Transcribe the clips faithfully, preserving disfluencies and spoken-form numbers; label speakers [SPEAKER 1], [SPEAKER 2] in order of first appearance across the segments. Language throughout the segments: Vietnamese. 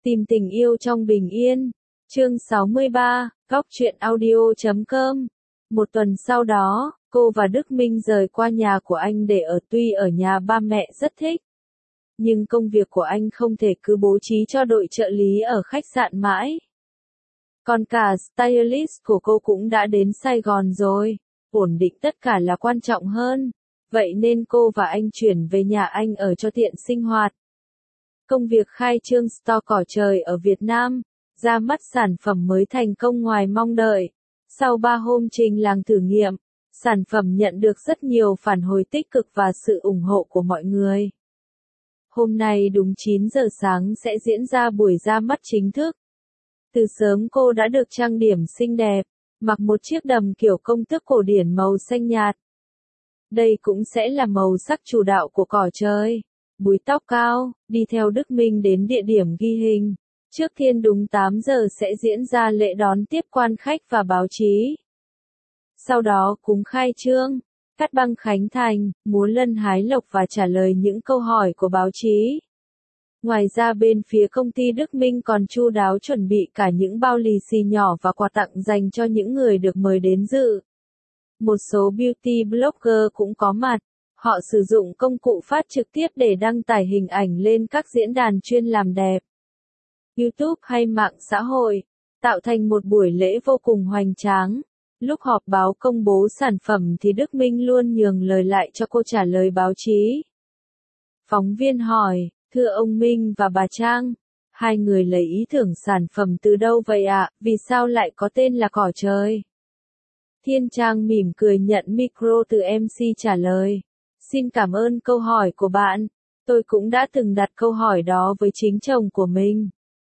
[SPEAKER 1] Tìm tình yêu trong bình yên. Chương sáu mươi ba, góc truyện audio chấm com. Một tuần sau đó, cô và Đức Minh rời qua nhà của anh để ở, tuy ở nhà ba mẹ rất thích. Nhưng công việc của anh không thể cứ bố trí cho đội trợ lý ở khách sạn mãi. Còn cả stylist của cô cũng đã đến Sài Gòn rồi, ổn định tất cả là quan trọng hơn. Vậy nên cô và anh chuyển về nhà anh ở cho tiện sinh hoạt. Công việc khai trương store cỏ trời ở Việt Nam, ra mắt sản phẩm mới thành công ngoài mong đợi. Sau ba hôm trình làng thử nghiệm, sản phẩm nhận được rất nhiều phản hồi tích cực và sự ủng hộ của mọi người. Hôm nay đúng chín giờ sáng sẽ diễn ra buổi ra mắt chính thức. Từ sớm cô đã được trang điểm xinh đẹp, mặc một chiếc đầm kiểu công tước cổ điển màu xanh nhạt. Đây cũng sẽ là màu sắc chủ đạo của cỏ trời. Búi tóc cao, đi theo Đức Minh đến địa điểm ghi hình. Trước tiên đúng tám giờ sẽ diễn ra lễ đón tiếp quan khách và báo chí. Sau đó cúng khai trương, cắt băng khánh thành, múa lân hái lộc và trả lời những câu hỏi của báo chí. Ngoài ra bên phía công ty Đức Minh còn chu đáo chuẩn bị cả những bao lì xì nhỏ và quà tặng dành cho những người được mời đến dự. Một số beauty blogger cũng có mặt. Họ sử dụng công cụ phát trực tiếp để đăng tải hình ảnh lên các diễn đàn chuyên làm đẹp, YouTube hay mạng xã hội, tạo thành một buổi lễ vô cùng hoành tráng. Lúc họp báo công bố sản phẩm thì Đức Minh luôn nhường lời lại cho cô trả lời báo chí. Phóng viên hỏi, thưa ông Minh và bà Trang, hai người lấy ý tưởng sản phẩm từ đâu vậy ạ, vì sao lại có tên là cỏ trời? Thiên Trang mỉm cười nhận micro từ em xê trả lời. Xin cảm ơn câu hỏi của bạn. Tôi cũng đã từng đặt câu hỏi đó với chính chồng của mình.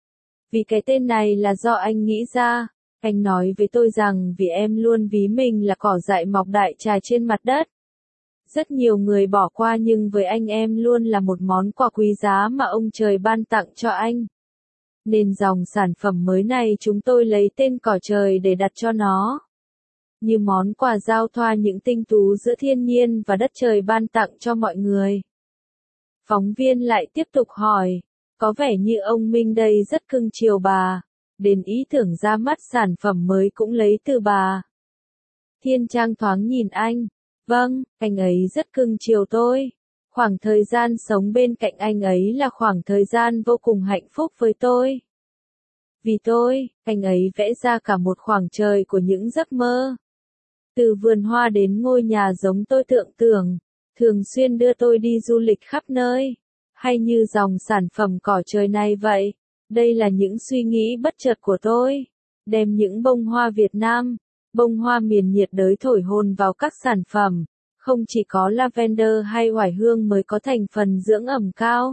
[SPEAKER 1] Vì cái tên này là do anh nghĩ ra. Anh nói với tôi rằng vì em luôn ví mình là cỏ dại mọc đại trà trên mặt đất. Rất nhiều người bỏ qua nhưng với anh em luôn là một món quà quý giá mà ông trời ban tặng cho anh. Nên dòng sản phẩm mới này chúng tôi lấy tên cỏ trời để đặt cho nó. Như món quà giao thoa những tinh tú giữa thiên nhiên và đất trời ban tặng cho mọi người. Phóng viên lại tiếp tục hỏi, có vẻ như ông Minh đây rất cưng chiều bà, đến ý tưởng ra mắt sản phẩm mới cũng lấy từ bà. Thiên Trang thoáng nhìn anh, vâng, anh ấy rất cưng chiều tôi. Khoảng thời gian sống bên cạnh anh ấy là khoảng thời gian vô cùng hạnh phúc với tôi. Vì tôi, anh ấy vẽ ra cả một khoảng trời của những giấc mơ. Từ vườn hoa đến ngôi nhà giống tôi tưởng tượng, thường xuyên đưa tôi đi du lịch khắp nơi, hay như dòng sản phẩm cỏ trời này vậy. Đây là những suy nghĩ bất chợt của tôi, đem những bông hoa Việt Nam, bông hoa miền nhiệt đới thổi hồn vào các sản phẩm, không chỉ có lavender hay oải hương mới có thành phần dưỡng ẩm cao,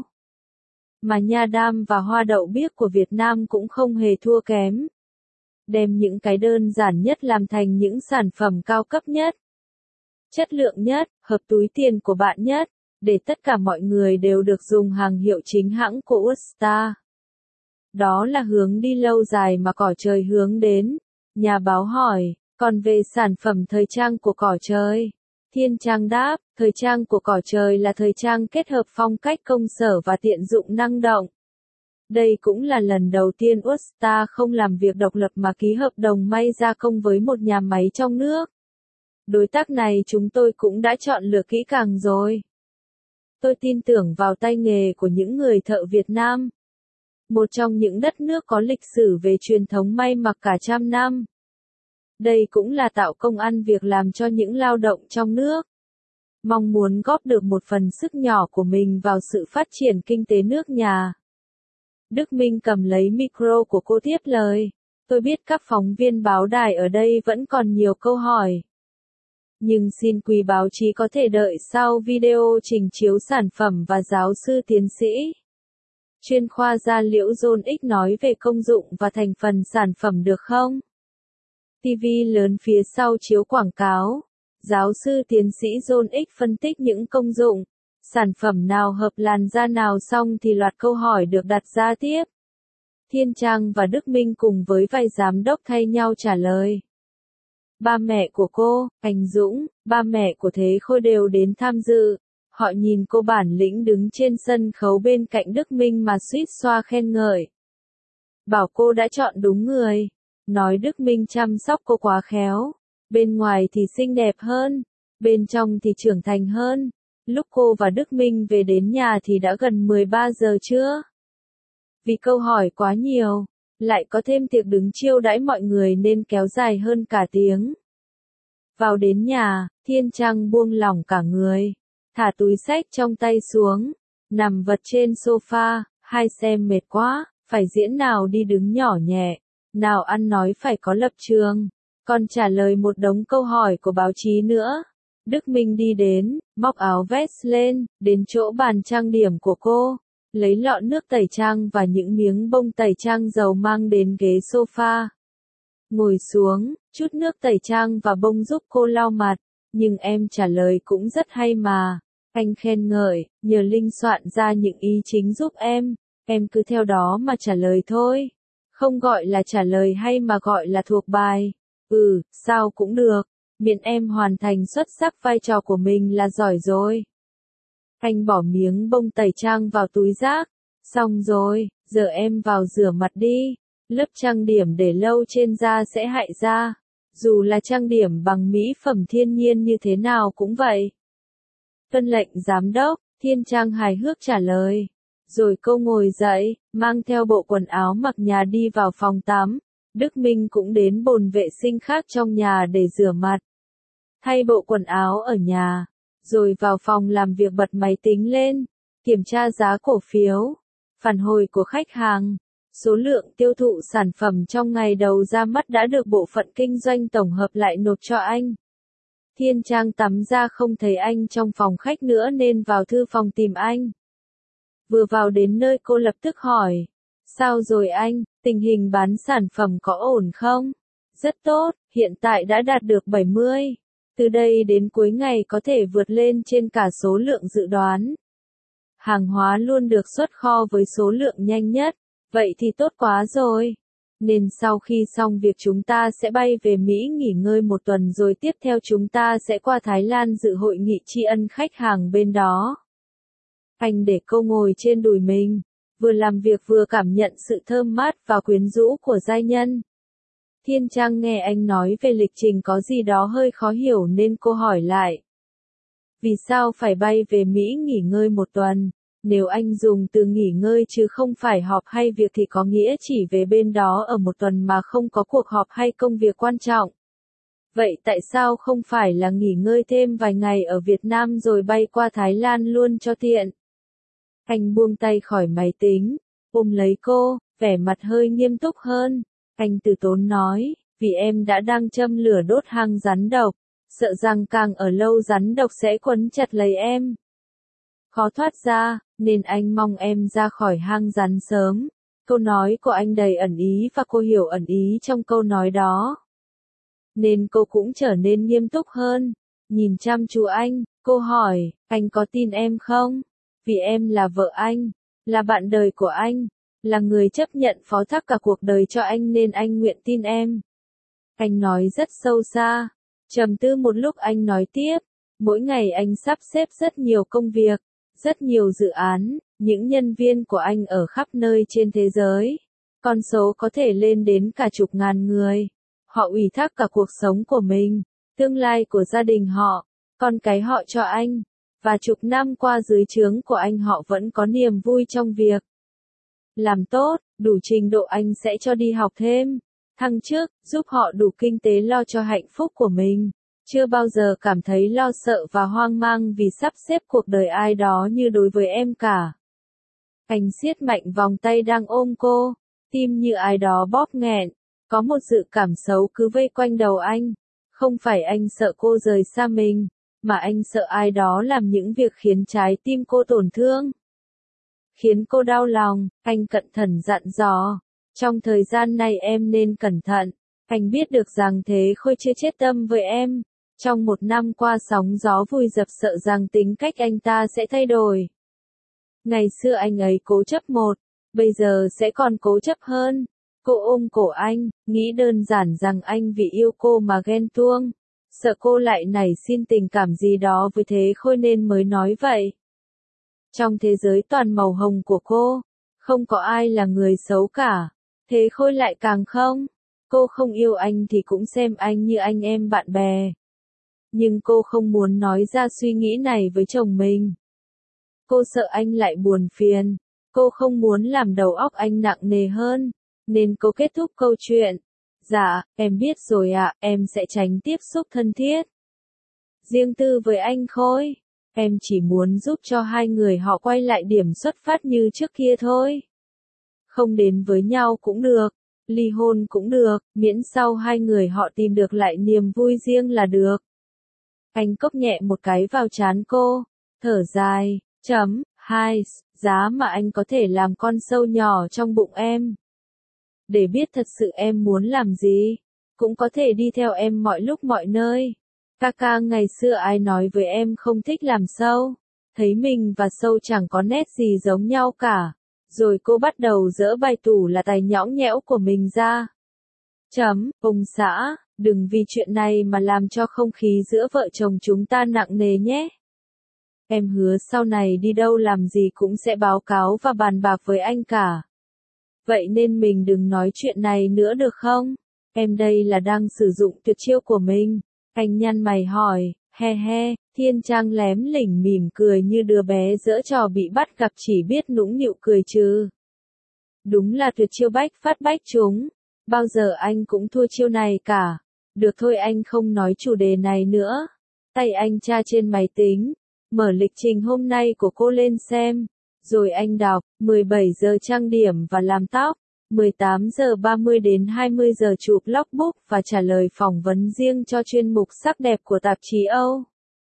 [SPEAKER 1] mà nha đam và hoa đậu biếc của Việt Nam cũng không hề thua kém. Đem những cái đơn giản nhất làm thành những sản phẩm cao cấp nhất, chất lượng nhất, hợp túi tiền của bạn nhất, để tất cả mọi người đều được dùng hàng hiệu chính hãng của Usta. Đó là hướng đi lâu dài mà cỏ trời hướng đến. Nhà báo hỏi, còn về sản phẩm thời trang của cỏ trời? Thiên Trang đáp, thời trang của cỏ trời là thời trang kết hợp phong cách công sở và tiện dụng năng động. Đây cũng là lần đầu tiên Usta không làm việc độc lập mà ký hợp đồng may gia công với một nhà máy trong nước. Đối tác này chúng tôi cũng đã chọn lựa kỹ càng rồi. Tôi tin tưởng vào tay nghề của những người thợ Việt Nam. Một trong những đất nước có lịch sử về truyền thống may mặc cả trăm năm. Đây cũng là tạo công ăn việc làm cho những lao động trong nước. Mong muốn góp được một phần sức nhỏ của mình vào sự phát triển kinh tế nước nhà. Đức Minh cầm lấy micro của cô tiếp lời. Tôi biết các phóng viên báo đài ở đây vẫn còn nhiều câu hỏi. Nhưng xin quý báo chí có thể đợi sau video trình chiếu sản phẩm và giáo sư tiến sĩ. Chuyên khoa da liễu John X nói về công dụng và thành phần sản phẩm được không? ti vi lớn phía sau chiếu quảng cáo. Giáo sư tiến sĩ John X phân tích những công dụng. Sản phẩm nào hợp làn da nào xong thì loạt câu hỏi được đặt ra tiếp. Thiên Trang và Đức Minh cùng với vài giám đốc thay nhau trả lời. Ba mẹ của cô, anh Dũng, ba mẹ của Thế Khôi đều đến tham dự. Họ nhìn cô bản lĩnh đứng trên sân khấu bên cạnh Đức Minh mà suýt xoa khen ngợi. bảo cô đã chọn đúng người. Nói Đức Minh chăm sóc cô quá khéo. Bên ngoài thì xinh đẹp hơn, bên trong thì trưởng thành hơn. Lúc cô và Đức Minh về đến nhà thì đã gần mười ba giờ trưa. Vì câu hỏi quá nhiều, lại có thêm tiệc đứng chiêu đãi mọi người nên kéo dài hơn cả tiếng. Vào đến nhà, Thiên Trang buông lỏng cả người, thả túi xách trong tay xuống, nằm vật trên sofa, hai xem mệt quá, phải diễn nào đi đứng nhỏ nhẹ, nào ăn nói phải có lập trường, còn trả lời một đống câu hỏi của báo chí nữa. Đức Minh đi đến, móc áo vest lên, đến chỗ bàn trang điểm của cô, lấy lọ nước tẩy trang và những miếng bông tẩy trang dầu mang đến ghế sofa. Ngồi xuống, chút nước tẩy trang và bông giúp cô lau mặt, nhưng em trả lời cũng rất hay mà. Anh khen ngợi, nhờ Linh soạn ra những ý chính giúp em, em cứ theo đó mà trả lời thôi. Không gọi là trả lời hay mà gọi là thuộc bài. Ừ, sao cũng được, miễn em hoàn thành xuất sắc vai trò của mình là giỏi rồi. Anh bỏ miếng bông tẩy trang vào túi rác. Xong rồi, giờ em vào rửa mặt đi. Lớp trang điểm để lâu trên da sẽ hại da. Dù là trang điểm bằng mỹ phẩm thiên nhiên như thế nào cũng vậy. Tuân lệnh giám đốc, Thiên Trang hài hước trả lời. Rồi cô ngồi dậy, mang theo bộ quần áo mặc nhà đi vào phòng tắm. Đức Minh cũng đến bồn vệ sinh khác trong nhà để rửa mặt. Thay bộ quần áo ở nhà. Rồi vào phòng làm việc bật máy tính lên, kiểm tra giá cổ phiếu, phản hồi của khách hàng, số lượng tiêu thụ sản phẩm trong ngày đầu ra mắt đã được bộ phận kinh doanh tổng hợp lại nộp cho anh. Thiên Trang tắm ra không thấy anh trong phòng khách nữa nên vào thư phòng tìm anh. Vừa vào đến nơi cô lập tức hỏi, sao rồi anh, tình hình bán sản phẩm có ổn không? Rất tốt, hiện tại đã đạt được bảy mươi. Từ đây đến cuối ngày có thể vượt lên trên cả số lượng dự đoán. Hàng hóa luôn được xuất kho với số lượng nhanh nhất, vậy thì tốt quá rồi. Nên sau khi xong việc chúng ta sẽ bay về Mỹ nghỉ ngơi một tuần rồi tiếp theo chúng ta sẽ qua Thái Lan dự hội nghị tri ân khách hàng bên đó. Anh để cô ngồi trên đùi mình, vừa làm việc vừa cảm nhận sự thơm mát và quyến rũ của giai nhân. Thiên Trang nghe anh nói về lịch trình có gì đó hơi khó hiểu nên cô hỏi lại. Vì sao phải bay về Mỹ nghỉ ngơi một tuần? Nếu anh dùng từ nghỉ ngơi chứ không phải họp hay việc thì có nghĩa chỉ về bên đó ở một tuần mà không có cuộc họp hay công việc quan trọng. Vậy tại sao không phải là nghỉ ngơi thêm vài ngày ở Việt Nam rồi bay qua Thái Lan luôn cho tiện? Anh buông tay khỏi máy tính, ôm lấy cô, vẻ mặt hơi nghiêm túc hơn. Anh từ tốn nói, vì em đã đang châm lửa đốt hang rắn độc, sợ rằng càng ở lâu rắn độc sẽ quấn chặt lấy em. Khó thoát ra, nên anh mong em ra khỏi hang rắn sớm. Câu nói của anh đầy ẩn ý và cô hiểu ẩn ý trong câu nói đó. Nên cô cũng trở nên nghiêm túc hơn. Nhìn chăm chú anh, cô hỏi, anh có tin em không? Vì em là vợ anh, là bạn đời của anh, là người chấp nhận phó thác cả cuộc đời cho anh nên anh nguyện tin em. Anh nói rất sâu xa. Trầm tư một lúc anh nói tiếp, mỗi ngày anh sắp xếp rất nhiều công việc, rất nhiều dự án, những nhân viên của anh ở khắp nơi trên thế giới. Con số có thể lên đến cả chục ngàn người. Họ ủy thác cả cuộc sống của mình, tương lai của gia đình họ, con cái họ cho anh. Và chục năm qua dưới trướng của anh họ vẫn có niềm vui trong việc làm tốt, đủ trình độ anh sẽ cho đi học thêm, thăng chức, giúp họ đủ kinh tế lo cho hạnh phúc của mình. Chưa bao giờ cảm thấy lo sợ và hoang mang vì sắp xếp cuộc đời ai đó như đối với em cả. Anh siết mạnh vòng tay đang ôm cô, tim như ai đó bóp nghẹn, có một dự cảm xấu cứ vây quanh đầu anh. Không phải anh sợ cô rời xa mình, mà anh sợ ai đó làm những việc khiến trái tim cô tổn thương. Khiến cô đau lòng, anh cẩn thận dặn dò. Trong thời gian này em nên cẩn thận. Anh biết được rằng Thế Khôi chưa chết tâm với em. Trong một năm qua sóng gió vùi dập sợ rằng tính cách anh ta sẽ thay đổi. Ngày xưa anh ấy cố chấp một, bây giờ sẽ còn cố chấp hơn. Cô ôm cổ anh, nghĩ đơn giản rằng anh vì yêu cô mà ghen tuông. Sợ cô lại nảy sinh tình cảm gì đó với Thế Khôi nên mới nói vậy. Trong thế giới toàn màu hồng của cô, không có ai là người xấu cả. Thế Khôi lại càng không. Cô không yêu anh thì cũng xem anh như anh em bạn bè. Nhưng cô không muốn nói ra suy nghĩ này với chồng mình. Cô sợ anh lại buồn phiền. Cô không muốn làm đầu óc anh nặng nề hơn. Nên cô kết thúc câu chuyện. Dạ, em biết rồi ạ, em sẽ tránh tiếp xúc thân thiết. Riêng tư với anh Khôi. Em chỉ muốn giúp cho hai người họ quay lại điểm xuất phát như trước kia thôi. Không đến với nhau cũng được. Ly hôn cũng được, miễn sau hai người họ tìm được lại niềm vui riêng là được. Anh cốc nhẹ một cái vào trán cô, thở dài, chấm, hai, giá mà anh có thể làm con sâu nhỏ trong bụng em. Để biết thật sự em muốn làm gì, cũng có thể đi theo em mọi lúc mọi nơi. Kaka ngày xưa ai nói với em không thích làm sâu, thấy mình và sâu chẳng có nét gì giống nhau cả. Rồi cô bắt đầu dỡ bài tủ là tài nhõng nhẽo của mình ra. Chấm, ông xã, đừng vì chuyện này mà làm cho không khí giữa vợ chồng chúng ta nặng nề nhé. Em hứa sau này đi đâu làm gì cũng sẽ báo cáo và bàn bạc với anh cả. Vậy nên mình đừng nói chuyện này nữa được không? Em đây là đang sử dụng tuyệt chiêu của mình. Anh nhăn mày hỏi, he he, Thiên Trang lém lỉnh mỉm cười như đứa bé giở trò bị bắt gặp chỉ biết nũng nịu cười chứ. Đúng là tuyệt chiêu bách phát bách trúng. Bao giờ anh cũng thua chiêu này cả. Được thôi anh không nói chủ đề này nữa. Tay anh tra trên máy tính. Mở lịch trình hôm nay của cô lên xem. Rồi anh đọc, mười bảy giờ trang điểm và làm tóc. mười tám giờ ba mươi đến hai mươi giờ chụp logbook và trả lời phỏng vấn riêng cho chuyên mục sắc đẹp của tạp chí Âu.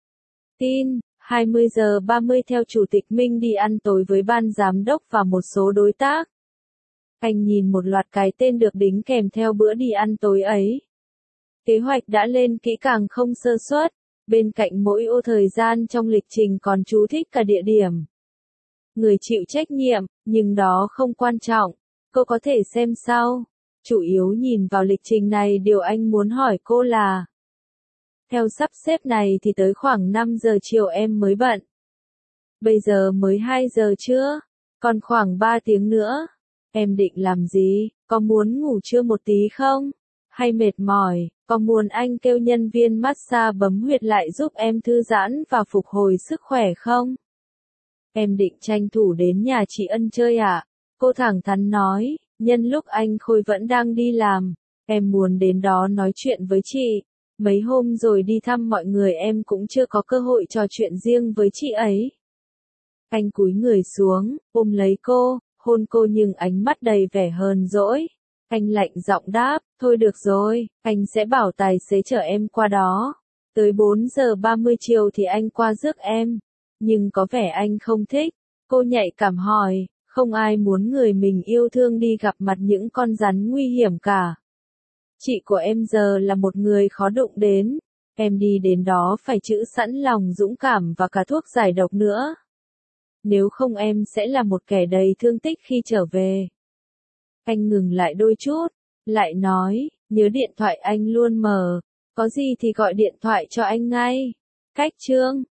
[SPEAKER 1] Tin, hai mươi giờ ba mươi theo Chủ tịch Minh đi ăn tối với ban giám đốc và một số đối tác. Anh nhìn một loạt cái tên được đính kèm theo bữa đi ăn tối ấy. Kế hoạch đã lên kỹ càng không sơ suất, bên cạnh mỗi ô thời gian trong lịch trình còn chú thích cả địa điểm. Người chịu trách nhiệm, nhưng đó không quan trọng. Cô có thể xem sau. Chủ yếu nhìn vào lịch trình này điều anh muốn hỏi cô là. Theo sắp xếp này thì tới khoảng năm giờ chiều em mới bận. Bây giờ mới hai giờ trưa, còn khoảng ba tiếng nữa. Em định làm gì, có muốn ngủ trưa một tí không? Hay mệt mỏi, có muốn anh kêu nhân viên massage bấm huyệt lại giúp em thư giãn và phục hồi sức khỏe không? Em định tranh thủ đến nhà chị Ân chơi ạ. Cô thẳng thắn nói, nhân lúc anh Khôi vẫn đang đi làm, em muốn đến đó nói chuyện với chị. Mấy hôm rồi đi thăm mọi người em cũng chưa có cơ hội trò chuyện riêng với chị ấy. Anh cúi người xuống, ôm lấy cô, hôn cô nhưng ánh mắt đầy vẻ hờn dỗi. Anh lạnh giọng đáp, thôi được rồi, anh sẽ bảo tài xế chở em qua đó. Tới bốn giờ ba mươi chiều thì anh qua rước em. Nhưng có vẻ anh không thích. Cô nhạy cảm hỏi, không ai muốn người mình yêu thương đi gặp mặt những con rắn nguy hiểm cả. Chị của em giờ là một người khó đụng đến. Em đi đến đó phải trữ sẵn lòng dũng cảm và cả thuốc giải độc nữa. Nếu không em sẽ là một kẻ đầy thương tích khi trở về. Anh ngừng lại đôi chút, lại nói, nhớ điện thoại anh luôn mở. Có gì thì gọi điện thoại cho anh ngay. Cách chương